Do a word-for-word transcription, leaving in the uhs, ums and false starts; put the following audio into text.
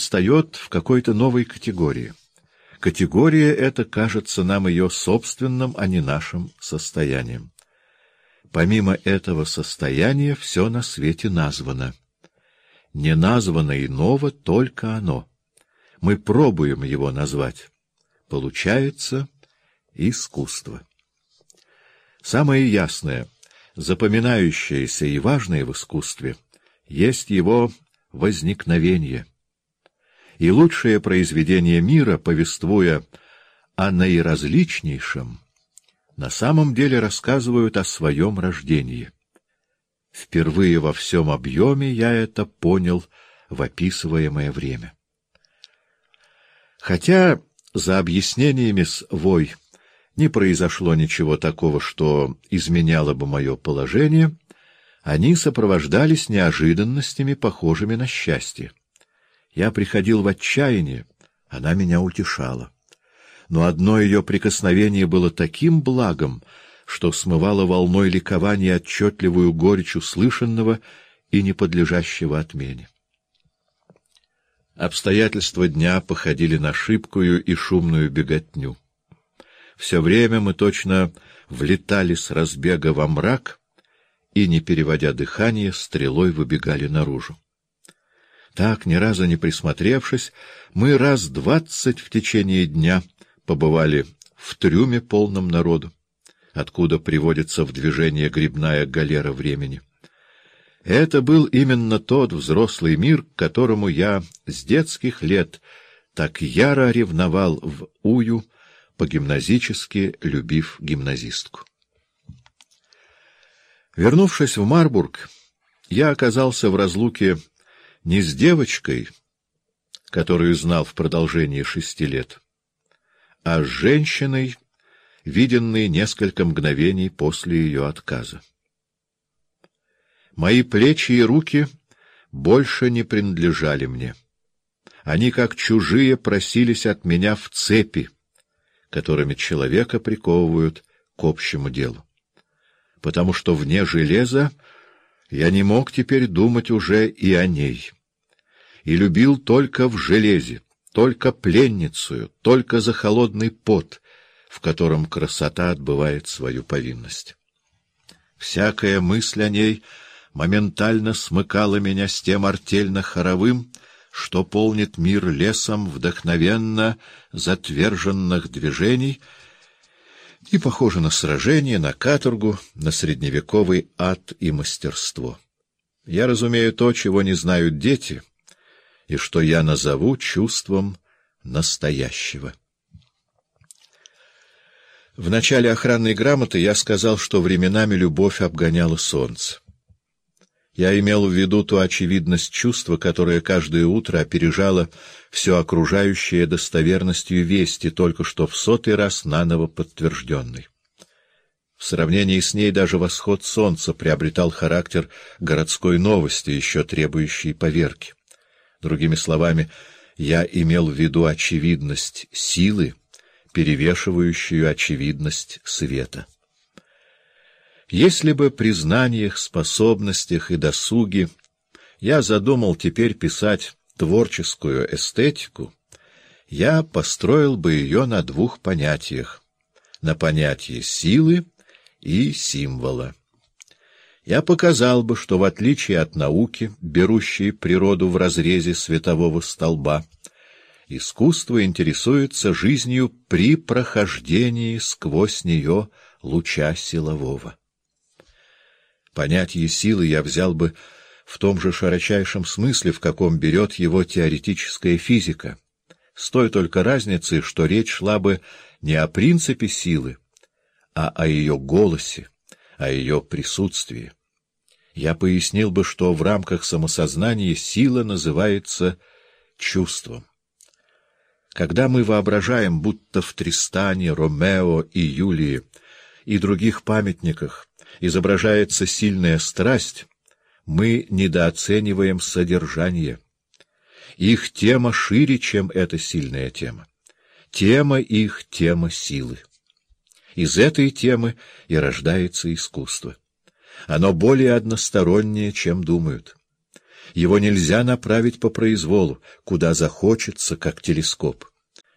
предстает в какой-то новой категории. Категория эта кажется нам ее собственным, а не нашим состоянием. Помимо этого состояния все на свете названо. Не названо иного, только оно. Мы пробуем его назвать. Получается искусство. Самое ясное, запоминающееся и важное в искусстве есть его возникновение. И лучшее произведение мира, повествуя о наиразличнейшем, на самом деле рассказывают о своем рождении. Впервые во всем объеме я это понял в описываемое время. Хотя за объяснениями с Вой не произошло ничего такого, что изменяло бы мое положение, они сопровождались неожиданностями, похожими на счастье. Я приходил в отчаяние, она меня утешала. Но одно ее прикосновение было таким благом, что смывало волной ликования отчетливую горечь услышанного и неподлежащего отмене. Обстоятельства дня походили на шибкую и шумную беготню. Все время мы точно влетали с разбега во мрак и, не переводя дыхание, стрелой выбегали наружу. Так, ни разу не присмотревшись, мы раз двадцать в течение дня побывали в трюме, полном народу, откуда приводится в движение грибная галера времени. Это был именно тот взрослый мир, к которому я с детских лет так яро ревновал в Ую, по-гимназически любив гимназистку. Вернувшись в Марбург, я оказался в разлуке не с девочкой, которую знал в продолжении шести лет, а с женщиной, виденной несколько мгновений после ее отказа. Мои плечи и руки больше не принадлежали мне. Они, как чужие, просились от меня в цепи, которыми человека приковывают к общему делу. Потому что вне железа я не мог теперь думать уже и о ней. И любил только в железе, только пленницею, только за холодный пот, в котором красота отбывает свою повинность. Всякая мысль о ней моментально смыкала меня с тем артельно-хоровым, что полнит мир лесом вдохновенно затверженных движений и похоже на сражение, на каторгу, на средневековый ад и мастерство. Я разумею то, чего не знают дети, и что я назову чувством настоящего. В начале охранной грамоты я сказал, что временами любовь обгоняла солнце. Я имел в виду ту очевидность чувства, которое каждое утро опережало все окружающее достоверностью вести, только что в сотый раз наново подтвержденной. В сравнении с ней даже восход солнца приобретал характер городской новости, еще требующей поверки. Другими словами, я имел в виду очевидность силы, перевешивающую очевидность света. Если бы при знаниях, способностях и досуге я задумал теперь писать творческую эстетику, я построил бы ее на двух понятиях — на понятии силы и символа. Я показал бы, что в отличие от науки, берущей природу в разрезе светового столба, искусство интересуется жизнью при прохождении сквозь нее луча силового. Понятие силы я взял бы в том же широчайшем смысле, в каком берет его теоретическая физика, с той только разницей, что речь шла бы не о принципе силы, а о ее голосе, о ее присутствии. Я пояснил бы, что в рамках самосознания сила называется чувством. Когда мы воображаем, будто в Тристане, Ромео и Юлии и других памятниках изображается сильная страсть, мы недооцениваем содержание. Их тема шире, чем эта сильная тема. Тема их — тема силы. Из этой темы и рождается искусство. Оно более одностороннее, чем думают. Его нельзя направить по произволу, куда захочется, как телескоп.